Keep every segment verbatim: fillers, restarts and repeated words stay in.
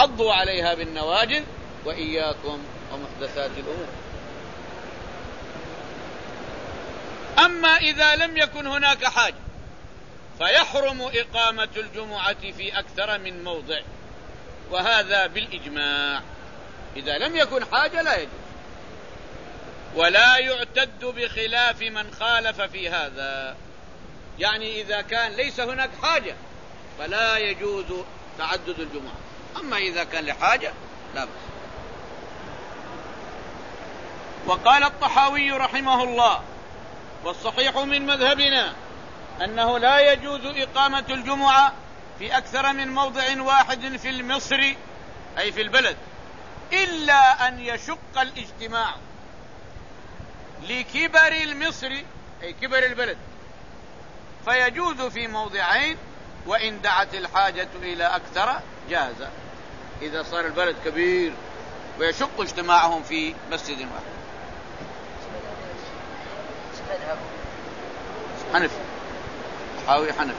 عضوا عليها بالنواجذ وإياكم ومحدثات الأمور. أما إذا لم يكن هناك حاجة فيحرم إقامة الجمعة في أكثر من موضع، وهذا بالإجماع. إذا لم يكن حاجة لا يجوز، ولا يعتد بخلاف من خالف في هذا. يعني إذا كان ليس هناك حاجة فلا يجوز تعدد الجمعة، أما إذا كان لحاجة لا بأس. وقال الطحاوي رحمه الله: والصحيح من مذهبنا أنه لا يجوز إقامة الجمعة في أكثر من موضع واحد في المصر، أي في البلد، إلا أن يشق الاجتماع لكبر المصر، أي كبر البلد، فيجوز في موضعين، وإن دعت الحاجة إلى أكثر جاز، إذا صار البلد كبير ويشق اجتماعهم في مسجد واحد. حنفي، حاوي حنفي.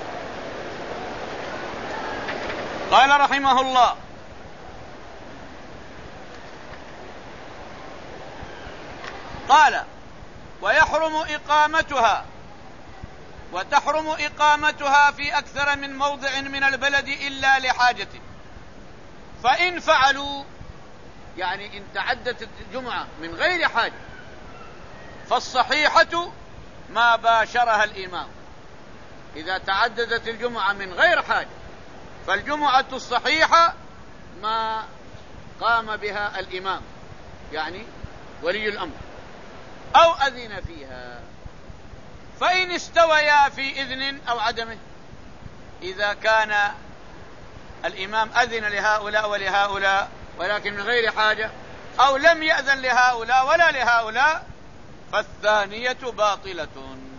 قال رحمه الله: قال: ويحرم إقامتها وتحرم إقامتها في أكثر من موضع من البلد إلا لحاجة، فإن فعلوا، يعني إن تعدت الجمعة من غير حاجة، فالصحيحة ما باشرها الإمام. إذا تعددت الجمعة من غير حاجة فالجمعة الصحيحة ما قام بها الإمام، يعني ولي الأمر، أو أذن فيها. فإن استويا في إذن أو عدمه، إذا كان الإمام أذن لهؤلاء ولهؤلاء ولكن من غير حاجة، أو لم يأذن لهؤلاء ولا لهؤلاء، فالثانية باطلة.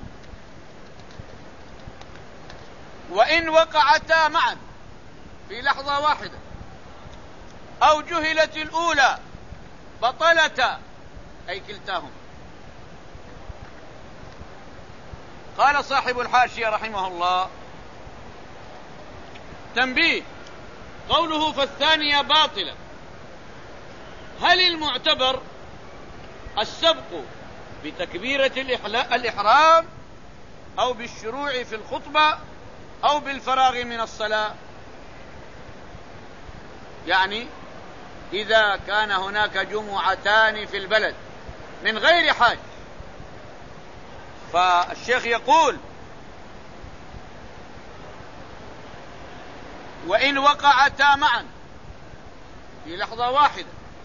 وإن وقعتا معا في لحظة واحدة أو جهلت الأولى بطلتا، أي كلتاهم. قال صاحب الحاشية رحمه الله: تنبيه، قوله فالثانية باطلة، هل المعتبر السبق بتكبيرة الإحرام أو بالشروع في الخطبة أو بالفراغ من الصلاة؟ يعني إذا كان هناك جمعتان في البلد من غير حاجة، فالشيخ يقول: وإن وقعتا معا في لحظة واحدة،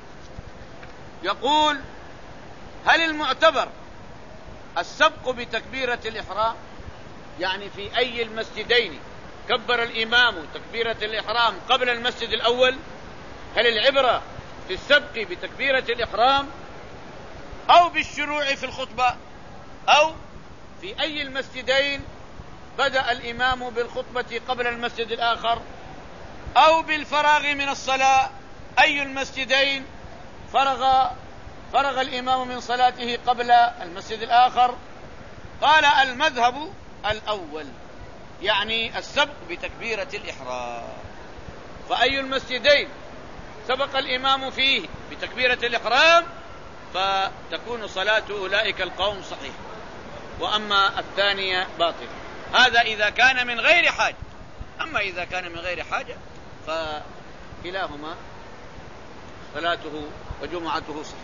يقول: هل المعتبر السبق بتكبيرة الإحرام؟ يعني في أي المسجدين كبر الإمام تكبيرة الإحرام قبل المسجد الأول؟ هل العبرة في السبق بتكبيرة الإحرام أو بالشروع في الخطبة، أو في أي المسجدين بدأ الإمام بالخطبة قبل المسجد الآخر، أو بالفراغ من الصلاة، أي المسجدين فرغ فرغ الإمام من صلاته قبل المسجد الآخر؟ قال: المذهب الأول، يعني السبق بتكبيرة الإحرام. فأي المسجدين سبق الإمام فيه بتكبيرة الإحرام فتكون صلاة أولئك القوم صحيحة، وأما الثانية باطلة. هذا إذا كان من غير حاجة. أما إذا كان من غير حاجة فكلاهما صلاته وجمعته صحيحة.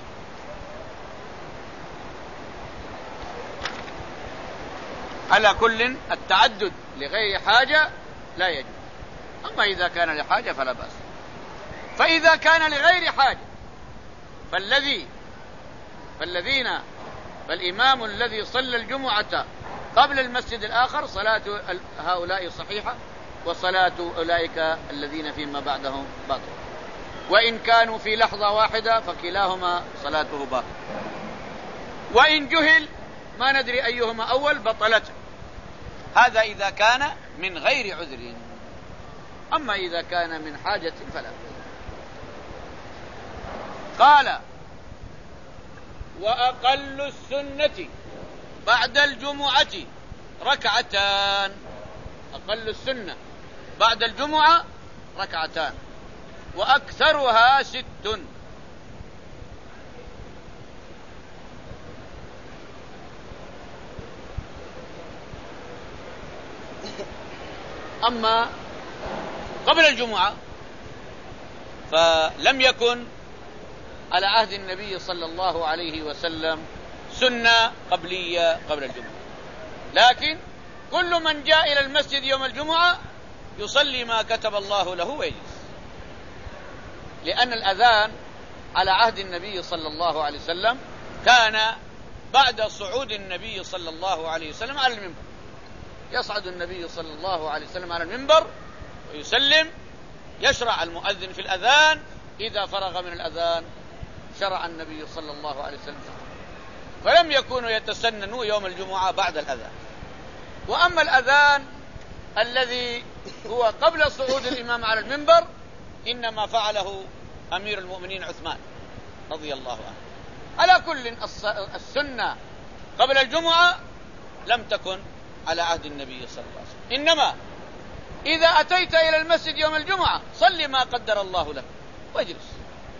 على كل التعدد لغير حاجة لا يجوز، أما إذا كان لحاجة فلا بأس. فإذا كان لغير حاجة فالذي فالذين فالإمام الذي صلى الجمعة قبل المسجد الآخر صلاة هؤلاء صحيحة، وصلاة أولئك الذين فيما بعدهم باطل. وإن كانوا في لحظة واحدة فكلاهما صلاته باطل. وإن جهل ما ندري أيهما أول بطلته. هذا إذا كان من غير عذر، أما إذا كان من حاجة فلا. قال: وأقل السنة بعد الجمعة ركعتان. أقل السنة بعد الجمعة ركعتان. وأكثرها ست. أما قبل الجمعة فلم يكن على عهد النبي صلى الله عليه وسلم سنة قبلية قبل الجمعة، لكن كل من جاء إلى المسجد يوم الجمعة يصلي ما كتب الله له ويجلس، لأن الأذان على عهد النبي صلى الله عليه وسلم كان بعد صعود النبي صلى الله عليه وسلم على المنبر. يصعد النبي صلى الله عليه وسلم على المنبر ويسلم، يشرع المؤذن في الأذان، إذا فرغ من الأذان شرع النبي صلى الله عليه وسلم، فلم يكونوا يتسننوا يوم الجمعة بعد الأذان. وأما الأذان الذي هو قبل صعود الإمام على المنبر إنما فعله أمير المؤمنين عثمان رضي الله عنه. على كل السنة قبل الجمعة لم تكن على عهد النبي صلى الله عليه وسلم، إنما إذا أتيت إلى المسجد يوم الجمعة صل ما قدر الله لك واجلس،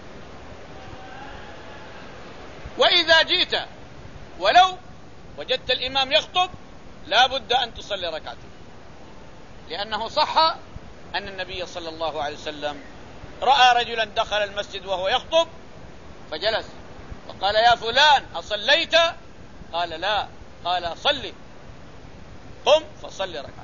وإذا جئت ولو وجدت الإمام يخطب لا بد أن تصلي ركعتين، لأنه صح أن النبي صلى الله عليه وسلم رأى رجلا دخل المسجد وهو يخطب فجلس وقال يا فلان أصليت؟ قال لا، قال صلي، قم فصلي ركعتين.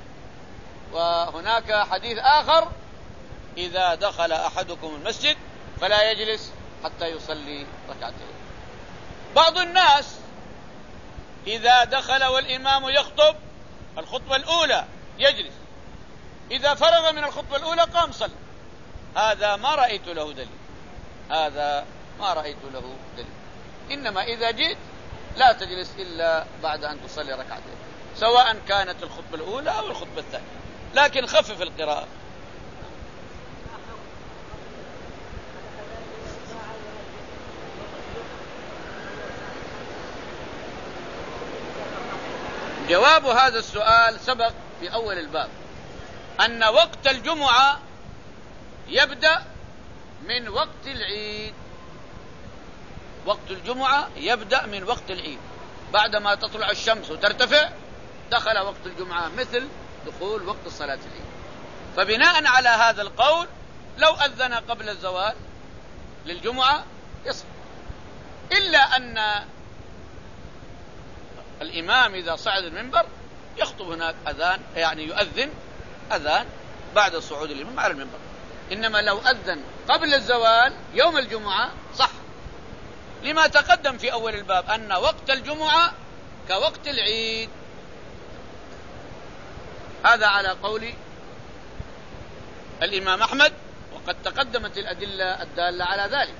وهناك حديث آخر إذا دخل أحدكم المسجد فلا يجلس حتى يصلي ركعتين. بعض الناس إذا دخل والإمام يخطب الخطبة الأولى يجلس، إذا فرغ من الخطبة الأولى قام صلى. هذا ما رأيت له دليل، هذا ما رأيت له دليل. إنما إذا جئت لا تجلس إلا بعد أن تصلي ركعتين، سواء كانت الخطبة الأولى أو الخطبة الثانية، لكن خفف القراءة. جواب هذا السؤال سبق في أول الباب، أن وقت الجمعة يبدأ من وقت العيد. وقت الجمعة يبدأ من وقت العيد، بعدما تطلع الشمس وترتفع دخل وقت الجمعة مثل دخول وقت صلاة العيد. فبناء على هذا القول لو أذن قبل الزوال للجمعة يصح، إلا أن الإمام إذا صعد المنبر يخطب هناك أذان، يعني يؤذن أذان بعد صعود الإمام على المنبر. إنما لو أذن قبل الزوال يوم الجمعة صح، لما تقدم في أول الباب أن وقت الجمعة كوقت العيد. هذا على قول الإمام أحمد، وقد تقدمت الأدلة الدالة على ذلك.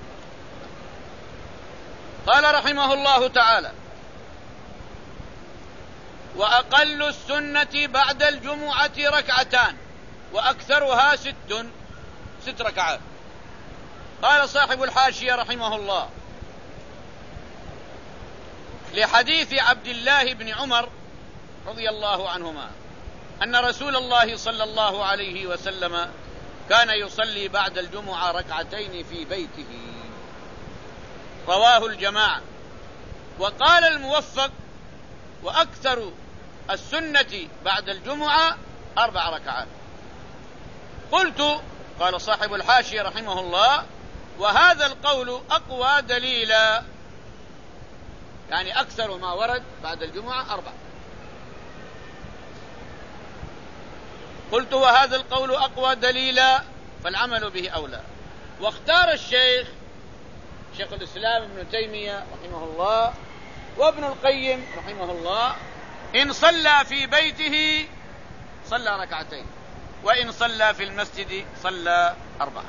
قال رحمه الله تعالى: وأقل السنة بعد الجمعة ركعتان وأكثرها ست ست ركعات. قال صاحب الحاشية رحمه الله: لحديث عبد الله بن عمر رضي الله عنهما أن رسول الله صلى الله عليه وسلم كان يصلي بعد الجمعة ركعتين في بيته، رواه الجماعة. وقال الموفق: وأكثر السنة بعد الجمعة أربع ركعات. قلت، قال صاحب الحاشية رحمه الله: وهذا القول أقوى دليلا، يعني أكثر ما ورد بعد الجمعة أربع. قلت: وهذا القول أقوى دليلا فالعمل به أولى. واختار الشيخ شيخ الإسلام ابن تيمية رحمه الله وابن القيم رحمه الله: إن صلى في بيته صلى ركعتين، وإن صلى في المسجد صلى أربعة.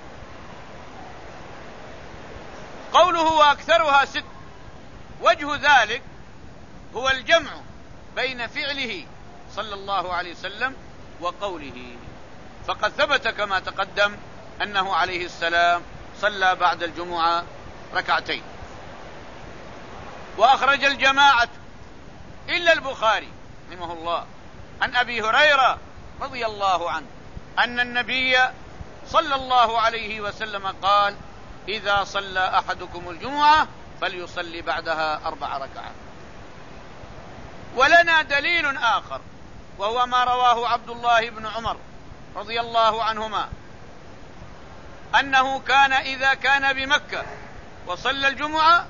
قوله وأكثرها ست، وجه ذلك هو الجمع بين فعله صلى الله عليه وسلم وقوله، فقد ثبت كما تقدم أنه عليه السلام صلى بعد الجمعة ركعتين. وأخرج الجماعة إلا البخاري رحمه الله عن أبي هريرة رضي الله عنه أن النبي صلى الله عليه وسلم قال: إذا صلى أحدكم الجمعة فليصلي بعدها أربع ركعات. ولنا دليل آخر، وهو ما رواه عبد الله بن عمر رضي الله عنهما أنه كان إذا كان بمكة وصلى الجمعة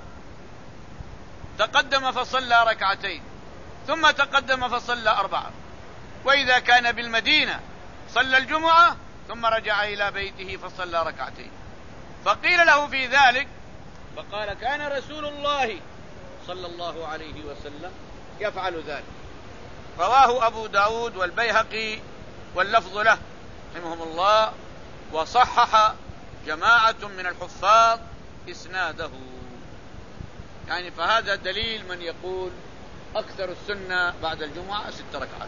تقدم فصلى ركعتين، ثم تقدم فصلى أربعة، وإذا كان بالمدينة صلى الجمعة ثم رجع إلى بيته فصلى ركعتين. فقيل له في ذلك فقال: كان رسول الله صلى الله عليه وسلم يفعل ذلك. رواه أبو داود والبيهقي واللفظ له رحمهم الله، وصحح جماعة من الحفاظ إسناده. يعني فهذا دليل من يقول أكثر السنة بعد الجمعة ست ركعات.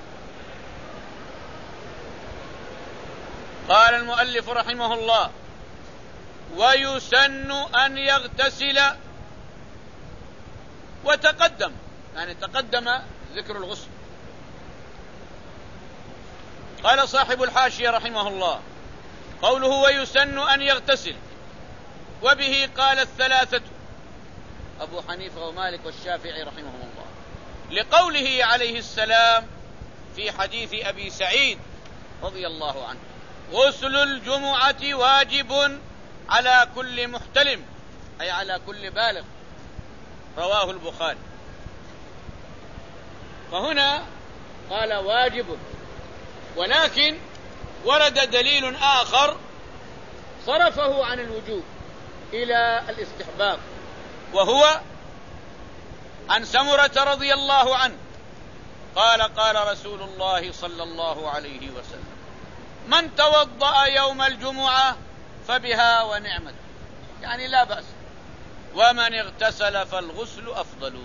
قال المؤلف رحمه الله: ويسن أن يغتسل. وتقدم، يعني تقدم ذكر الغسل. قال صاحب الحاشية رحمه الله: قوله ويسن أن يغتسل، وبه قال الثلاثة أبو حنيفة ومالك والشافعي رحمهم الله، لقوله عليه السلام في حديث أبي سعيد رضي الله عنه: غسل الجمعة واجب على كل محتلم، أي على كل بالغ. رواه البخاري. فهنا قال واجب، ولكن ورد دليل آخر صرفه عن الوجوب إلى الاستحباب، وهو عن سمرة رضي الله عنه قال: قال رسول الله صلى الله عليه وسلم: من توضأ يوم الجمعة فبها ونعمت، يعني لا بأس، ومن اغتسل فالغسل أفضل.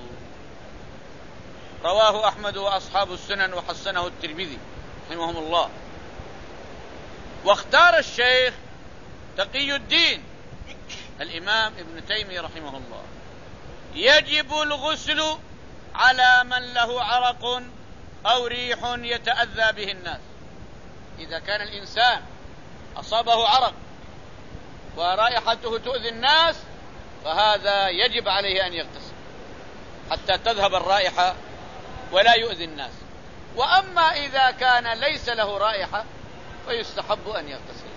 رواه أحمد وأصحاب السنن وحسنه الترمذي رحمهم الله. واختار الشيخ تقي الدين الإمام ابن تيمية رحمه الله: يجب الغسل على من له عرق أو ريح يتأذى به الناس. إذا كان الإنسان أصابه عرق ورائحته تؤذي الناس فهذا يجب عليه أن يغتسل حتى تذهب الرائحة ولا يؤذي الناس. وأما إذا كان ليس له رائحة فيستحب أن يغتسل.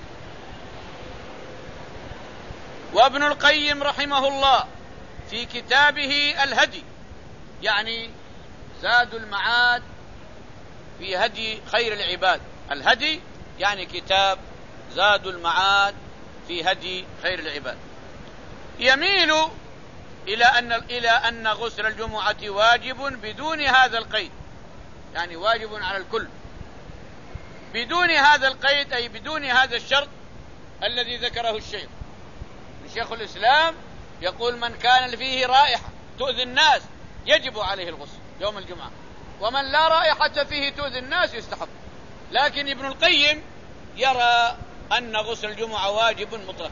وابن القيم رحمه الله في كتابه الهدي، يعني زاد المعاد في هدي خير العباد، الهدي يعني كتاب زاد المعاد في هدي خير العباد، يميل إلى أن إلى أن غسل الجمعة واجب بدون هذا القيد، يعني واجب على الكل بدون هذا القيد، أي بدون هذا الشرط الذي ذكره الشيخ. شيخ الإسلام يقول: من كان فيه رائحة تؤذي الناس يجب عليه الغسل يوم الجمعة، ومن لا رائحة فيه تؤذي الناس يستحب. لكن ابن القيم يرى أن غسل الجمعة واجب مطلق.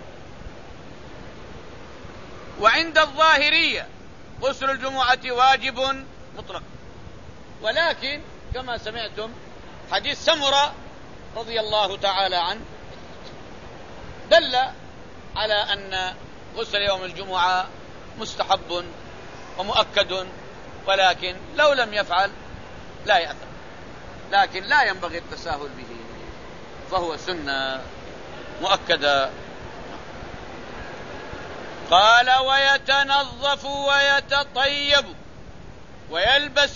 وعند الظاهرية غسل الجمعة واجب مطلق، ولكن كما سمعتم حديث سمرة رضي الله تعالى عنه دل على أن غسل يوم الجمعة مستحب ومؤكد، ولكن لو لم يفعل لا يأثم، لكن لا ينبغي التساهل به، فهو سنة مؤكدة. قال: ويتنظف ويتطيب ويلبس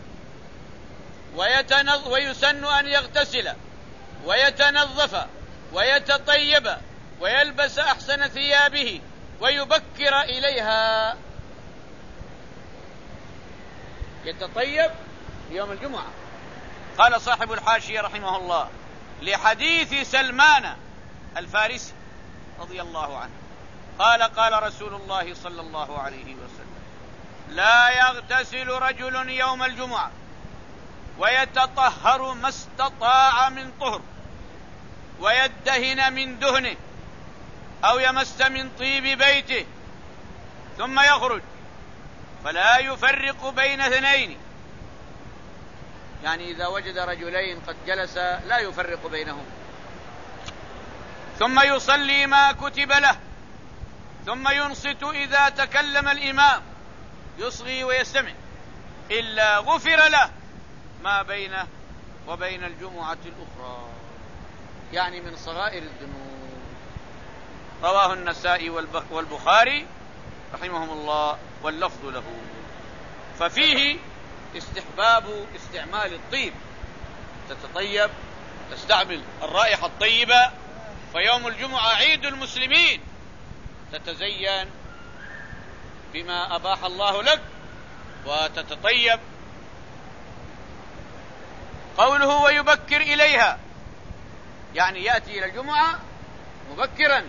ويتنظ ويسن أن يغتسل ويتنظف ويتطيب ويلبس أحسن ثيابه ويبكر إليها. يتطيب يوم الجمعة. قال صاحب الحاشية رحمه الله: لحديث سلمان الفارسي رضي الله عنه قال: قال رسول الله صلى الله عليه وسلم: لا يغتسل رجل يوم الجمعة ويتطهر ما استطاع من طهر ويدهن من دهنه أو يمس من طيب بيته ثم يخرج فلا يفرق بين اثنين، يعني إذا وجد رجلين قد جلسا لا يفرق بينهم، ثم يصلي ما كتب له، ثم ينصت إذا تكلم الإمام، يصغي ويستمع، إلا غفر له ما بينه وبين الجمعة الأخرى، يعني من صغائر الذنوب. رواه النسائي والبخاري رحمهم الله واللفظ له. ففيه استحباب استعمال الطيب، تتطيب، تستعمل الرائحة الطيبة. فيوم الجمعة عيد المسلمين، تتزين بما أباح الله لك وتتطيب. قوله ويبكر إليها، يعني يأتي إلى الجمعة مبكرا،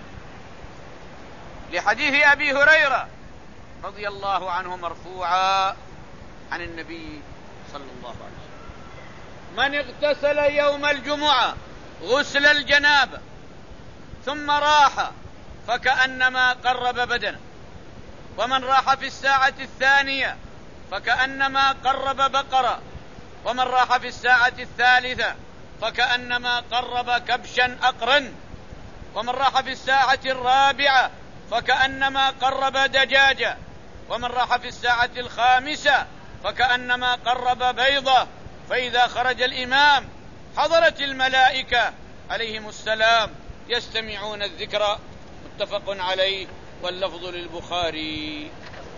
لحديث أبي هريرة رضي الله عنه مرفوعا عن النبي صلى الله عليه وسلم: من اغتسل يوم الجمعة غسل الجنابة ثم راح فكأنما قرب بدنه، ومن راح في الساعة الثانية فكأنما قرب بقرة، ومن راح في الساعة الثالثة فكأنما قرب كبشا أقرن، ومن راح في الساعة الرابعة فكأنما قرب دجاجة، ومن راح في الساعة الخامسة فكأنما قرب بيضة. فإذا خرج الإمام حضرت الملائكة عليهم السلام يستمعون الذكر. متفق عليه واللفظ للبخاري.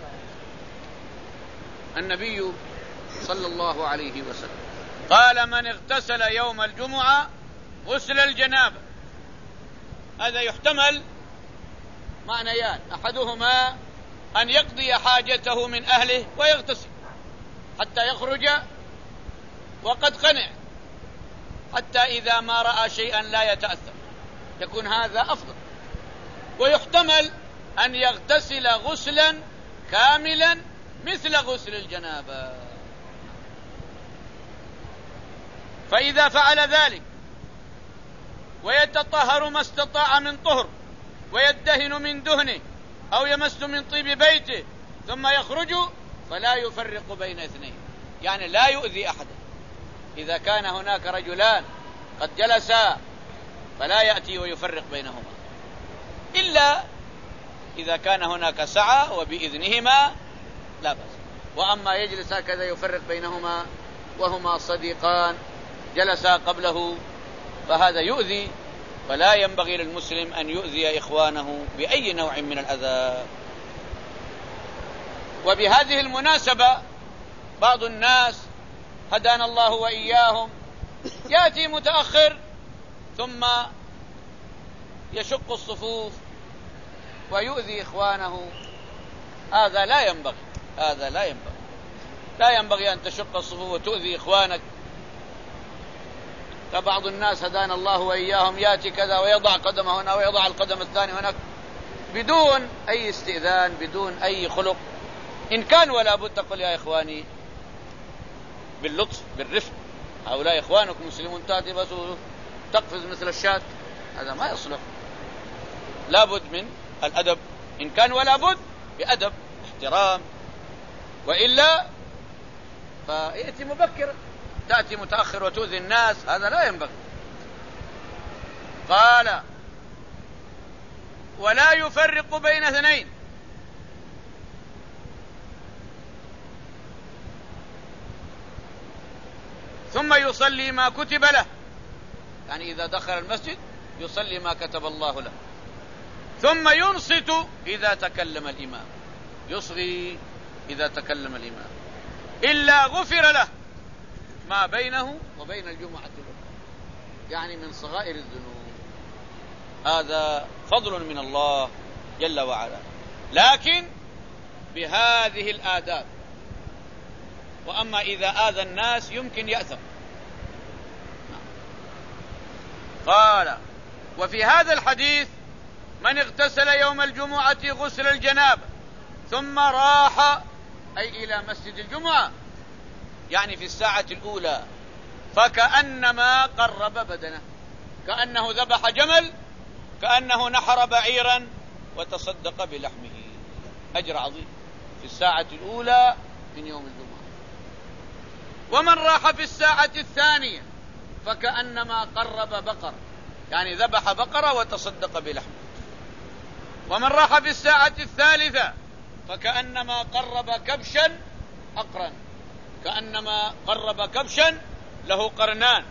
النبي صلى الله عليه وسلم قال: من اغتسل يوم الجمعة غسل الجنابة. هذا يحتمل معنيان: أحدهما أن يقضي حاجته من أهله ويغتسل حتى يخرج وقد قنع، حتى إذا ما رأى شيئا لا يتأثر، يكون هذا أفضل. ويحتمل أن يغتسل غسلا كاملا مثل غسل الجنابة. فإذا فعل ذلك ويتطهر ما استطاع من طهر، ويدهن من دهنه أو يمس من طيب بيته، ثم يخرج، فلا يفرق بين اثنين، يعني لا يؤذي أحدا. إذا كان هناك رجلان قد جلسا فلا يأتي ويفرق بينهما، إلا إذا كان هناك سعة وبإذنهما لا بأس. وأما يجلس هكذا يفرق بينهما وهما صديقان جلسا قبله، فهذا يؤذي، فلا ينبغي للمسلم أن يؤذي إخوانه بأي نوع من الأذى. وبهذه المناسبة بعض الناس هدانا الله وإياهم يأتي متأخر ثم يشق الصفوف ويؤذي إخوانه. هذا لا ينبغي، هذا لا ينبغي لا ينبغي أن تشق الصفوف وتؤذي إخوانك. فبعض الناس هدانا الله وإياهم يأتي كذا ويضع قدمه هنا ويضع القدم الثاني هناك بدون أي استئذان، بدون أي خلق. إن كان ولا بد تقول: يا إخواني باللطف بالرفق، هؤلاء إخوانكم مسلمون، تأتي بس تقفز مثل الشاة، هذا ما يصلح. لا بد من الأدب، إن كان ولا بد بأدب احترام، وإلا فيأتي مبكرا، تأتي متأخر وتؤذي الناس، هذا لا ينبغي. قال: ولا يفرق بين اثنين. ثم يصلي ما كتب له، يعني إذا دخل المسجد يصلي ما كتب الله له. ثم ينصت إذا تكلم الإمام، يصغي إذا تكلم الإمام، إلا غفر له ما بينه وبين الجمعة الأخرى، يعني من صغائر الذنوب. هذا فضل من الله جل وعلا، لكن بهذه الآداب. وأما إذا آذى الناس يمكن يأثم. قال: وفي هذا الحديث: من اغتسل يوم الجمعة غسل الجنابة ثم راح، أي إلى مسجد الجمعة، يعني في الساعة الأولى، فكأنما قرب بدنه، كأنه ذبح جمل، كأنه نحر بعيرا وتصدق بلحمه، أجر عظيم في الساعة الأولى من يوم الجمعة. ومن راح في الساعة الثانية فكأنما قرب بقر، يعني ذبح بقرة وتصدق بلحم. ومن راح في الساعة الثالثة فكأنما قرب كبشا أقرن، كأنما قرب كبشا له قرنان.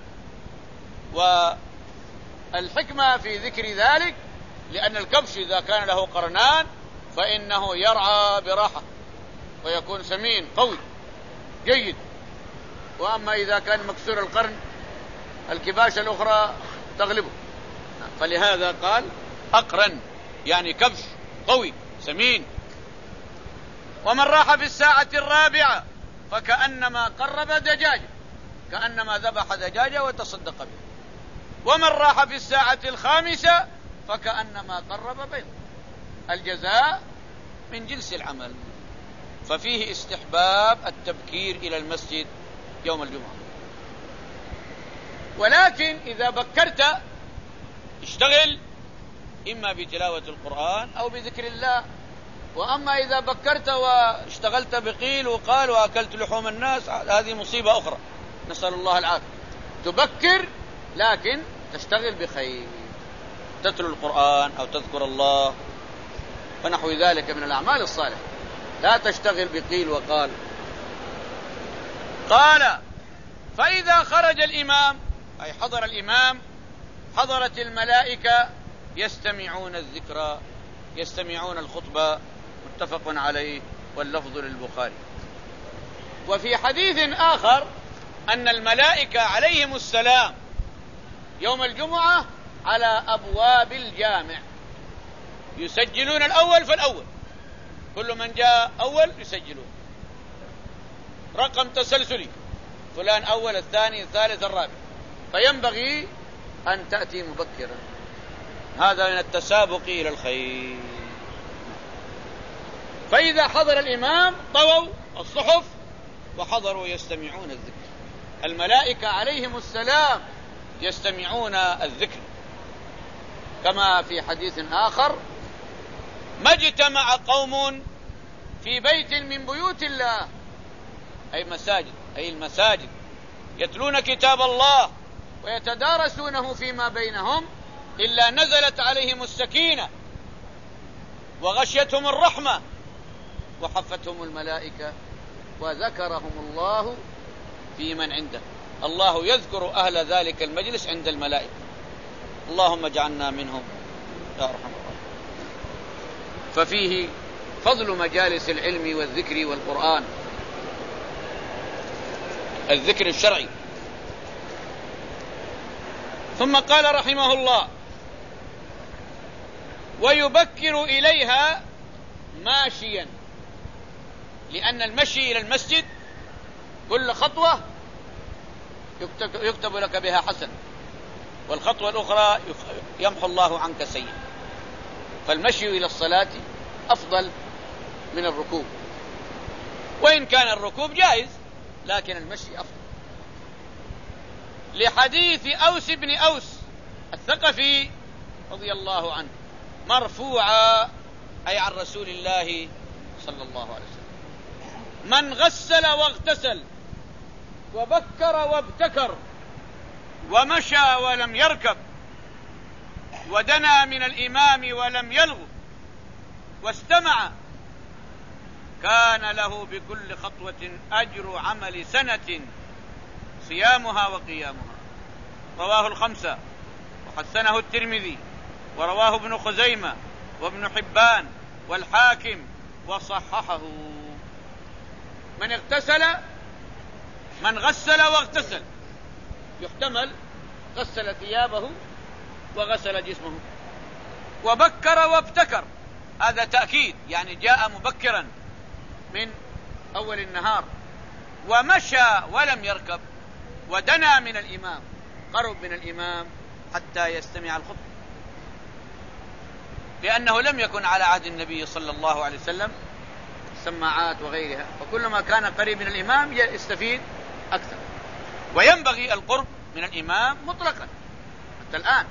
والحكمة في ذكر ذلك لأن الكبش إذا كان له قرنان فإنه يرعى براحة ويكون سمين قوي جيد. وأما إذا كان مكسور القرن الكباش الأخرى تغلبه، فلهذا قال أقرن يعني كبش قوي سمين. ومن راح في الساعة الرابعة فكأنما قرب دجاجة، كأنما ذبح دجاجة وتصدق به. ومن راح في الساعة الخامسة فكأنما قرب بيض. الجزاء من جنس العمل. ففيه استحباب التبكير إلى المسجد يوم الجمعة. ولكن إذا بكرت اشتغل إما بتلاوة القرآن أو بذكر الله. وأما إذا بكرت واشتغلت بقيل وقال وأكلت لحوم الناس هذه مصيبة أخرى، نسأل الله العافية. تبكر لكن تشتغل بخير، تتلو القرآن أو تذكر الله ونحو ذلك من الأعمال الصالحة، لا تشتغل بقيل وقال. قال فإذا خرج الإمام أي حضر الإمام حضرت الملائكة يستمعون الذكرى يستمعون الخطبة، متفق عليه واللفظ للبخاري. وفي حديث آخر أن الملائكة عليهم السلام يوم الجمعة على أبواب الجامع يسجلون الأول فالأول، كل من جاء أول يسجلون رقم تسلسلي، فلان أول الثاني الثالث الرابع، فينبغي أن تأتي مبكرا. هذا من التسابق إلى الخير. فإذا حضر الإمام طووا الصحف وحضروا يستمعون الذكر. الملائكة عليهم السلام يستمعون الذكر، كما في حديث آخر ما اجتمع قوم في بيت من بيوت الله أي مساجد أي المساجد يتلون كتاب الله ويتدارسونه فيما بينهم إلا نزلت عليهم السكينة وغشيتهم الرحمة وحفتهم الملائكة وذكرهم الله في من عنده. الله يذكر أهل ذلك المجلس عند الملائكة. اللهم اجعلنا منهم يا أرحم الراحمين. ففيه فضل مجالس العلم والذكر والقرآن، الذكر الشرعي. ثم قال رحمه الله ويبكر إليها ماشيا، لأن المشي إلى المسجد كل خطوة يكتب لك بها حسن، والخطوة الأخرى يمحو الله عنك سيئا. فالمشي إلى الصلاة أفضل من الركوب، وإن كان الركوب جائز لكن المشي أفضل. لحديث أوس بن أوس الثقفي رضي الله عنه مرفوعا أي عن رسول الله صلى الله عليه وسلم: من غسل واغتسل وبكر وابتكر ومشى ولم يركب ودنا من الإمام ولم يلغ واستمع كان له بكل خطوة أجر عمل سنة صيامها وقيامها. رواه الخمسة وحسنه الترمذي ورواه ابن خزيمة وابن حبان والحاكم وصححه. من اغتسل من غسل واغتسل يحتمل غسل ثيابه وغسل جسمه. وبكر وابتكر هذا تأكيد، يعني جاء مبكرا من أول النهار. ومشى ولم يركب ودنا من الإمام، قرب من الإمام حتى يستمع الخطبة، لأنه لم يكن على عهد النبي صلى الله عليه وسلم سماعات وغيرها، فكلما كان قريب من الإمام يستفيد أكثر. وينبغي القرب من الإمام مطلقا حتى الآن.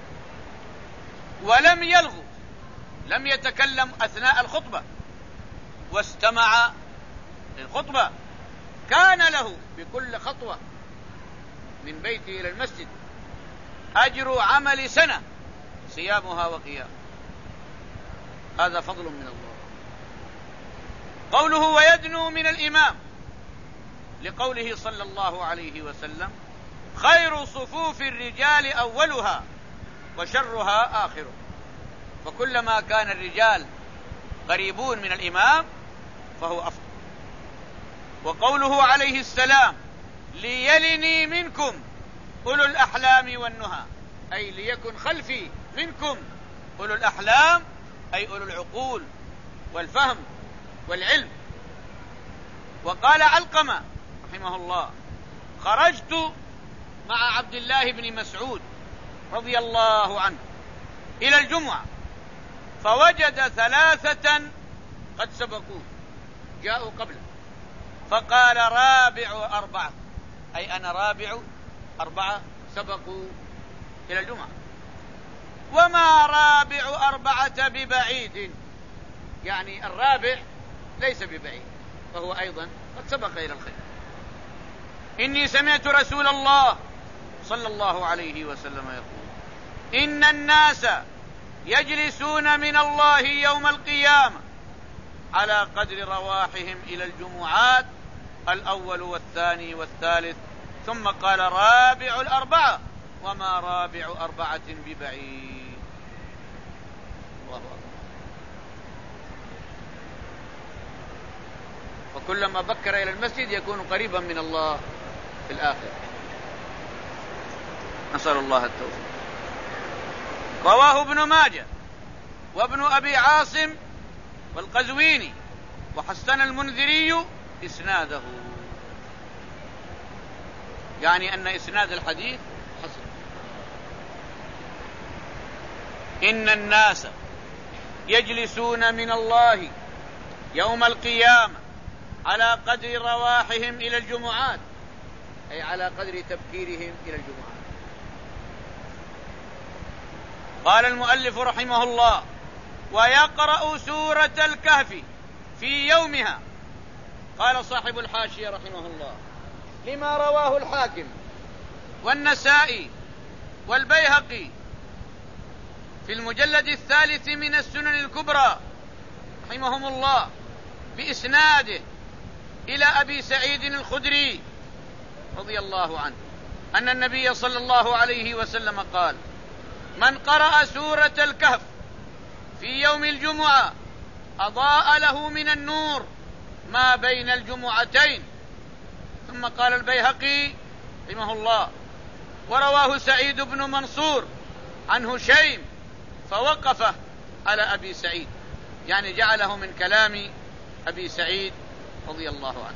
ولم يلغو، لم يتكلم أثناء الخطبة واستمع للخطبة، كان له بكل خطوة من بيته إلى المسجد أجر عمل سنة صيامها وقيامها. هذا فضل من الله. قوله ويدنو من الإمام لقوله صلى الله عليه وسلم خير صفوف الرجال أولها وشرها آخره. فكلما كان الرجال قريبون من الإمام فهو أفضل. وقوله عليه السلام ليلني منكم أولو الأحلام والنهى، أي ليكن خلفي منكم أولو الأحلام، أي أولو العقول والفهم والعلم. وقال علقمة رحمه الله خرجت مع عبد الله بن مسعود رضي الله عنه إلى الجمعة فوجد ثلاثة قد سبقوه جاءوا قبله فقال رابع أربعة، أي أنا رابع أربعة سبقوا إلى الجمعة. وما رابع أربعة ببعيد، يعني الرابع ليس ببعيد فهو أيضا قد سبق إلى الخير. إني سمعت رسول الله صلى الله عليه وسلم يقول إن الناس يجلسون من الله يوم القيامة على قدر رواحهم إلى الجمعات الأول والثاني والثالث، ثم قال رابع الأربعة وما رابع أربعة ببعيد. الله أكبر. وكلما بكر إلى المسجد يكون قريبا من الله في الآخرة. نسأل الله التوفيق. رواه ابن ماجه وابن أبي عاصم والقزويني وحسن المنذري إسناده، يعني أن إسناد الحديث حسن. إن الناس يجلسون من الله يوم القيامة على قدر رواحهم إلى الجمعات، أي على قدر تبكيرهم إلى الجمعات. قال المؤلف رحمه الله ويقرأ سورة الكهف في يومها. قال صاحب الحاشية رحمه الله لما رواه الحاكم والنسائي والبيهقي في المجلد الثالث من السنن الكبرى رحمهم الله بإسناده إلى أبي سعيد الخدري رضي الله عنه أن النبي صلى الله عليه وسلم قال من قرأ سورة الكهف في يوم الجمعة أضاء له من النور ما بين الجمعتين. ثم قال البيهقي رحمه الله ورواه سعيد بن منصور عن هشيم فوقفه على أبي سعيد، يعني جعله من كلام أبي سعيد رضي الله عنه.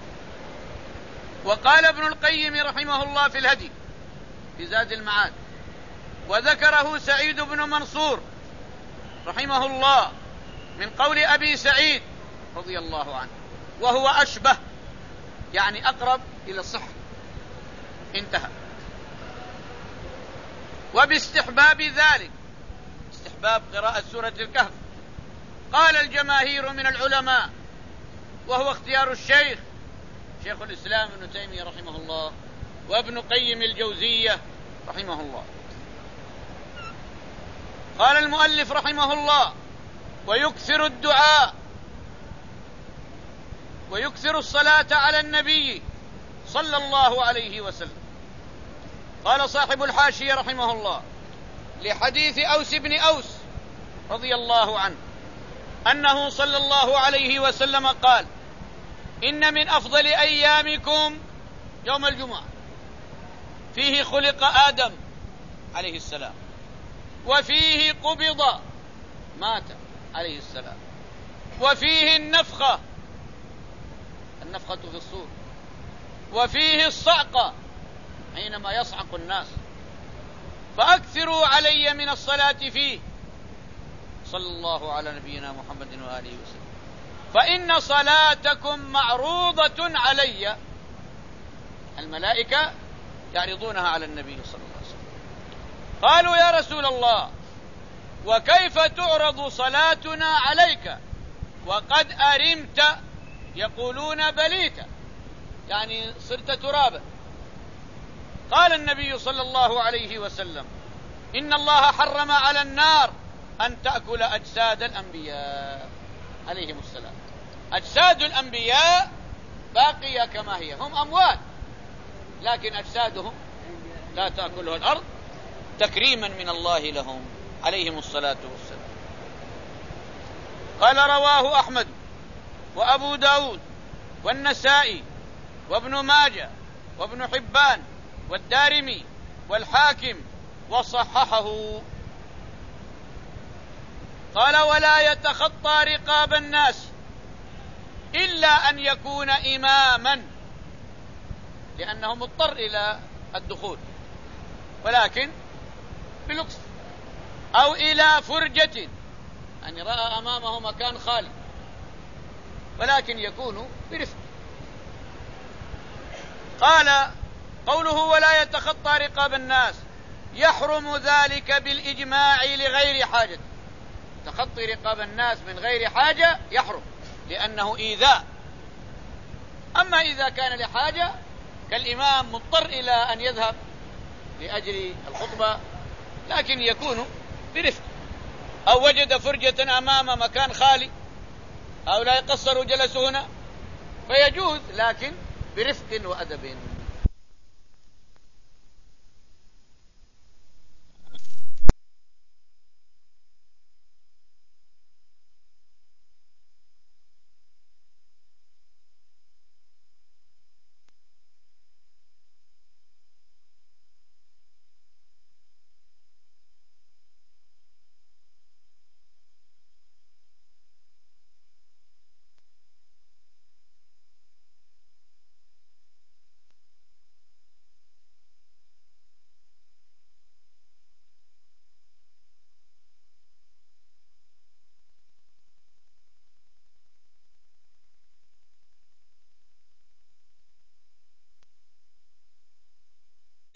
وقال ابن القيم رحمه الله في الهدي في زاد المعاد وذكره سعيد بن منصور رحمه الله من قول أبي سعيد رضي الله عنه وهو أشبه، يعني أقرب إلى الصحة. انتهى. وباستحباب ذلك، استحباب قراءة سورة الكهف، قال الجماهير من العلماء وهو اختيار الشيخ شيخ الإسلام ابن تيمية رحمه الله وابن قيم الجوزية رحمه الله. قال المؤلف رحمه الله ويكثر الدعاء ويكثر الصلاة على النبي صلى الله عليه وسلم. قال صاحب الحاشية رحمه الله لحديث أوس بن أوس رضي الله عنه أنه صلى الله عليه وسلم قال إن من أفضل أيامكم يوم الجمعة فيه خلق آدم عليه السلام وفيه قبض مات عليه السلام وفيه النفخة النفخة في الصور وفيه الصعقة حينما يصعق الناس، فأكثروا علي من الصلاة فيه صلى الله على نبينا محمد وآله وسلم فإن صلاتكم معروضة علي. الملائكة يعرضونها على النبي صلى الله عليه وسلم. قالوا يا رسول الله وكيف تعرض صلاتنا عليك وقد أرمت؟ يقولون بليت، يعني صرت ترابا. قال النبي صلى الله عليه وسلم: إن الله حرم على النار أن تأكل أجساد الأنبياء عليهم السلام. أجساد الأنبياء باقية كما هي، هم أموات، لكن أجسادهم لا تأكلها الأرض تكريما من الله لهم عليهم الصلاة والسلام. قال: رواه أحمد وأبو داود والنسائي وابن ماجه وابن حبان والدارمي والحاكم وصححه. قال: ولا يتخطى رقاب الناس إلا أن يكون إماما، لأنه مضطر إلى الدخول، ولكن بلطف، أو إلى فرجة، يعني رأى أمامه مكان خالي، ولكن يكون برفق. قال: قوله ولا يتخطى رقاب الناس يحرم ذلك بالإجماع لغير حاجة. تخطي رقاب الناس من غير حاجة يحرم، لأنه إيذاء. أما إذا كان لحاجة كالإمام مضطر إلى أن يذهب لأجل الخطبة، لكن يكون برفق، أو وجد فرجة أمام مكان خالي، أو لا يقصر جلسه هنا، فيجوز، لكن برفق وأدب.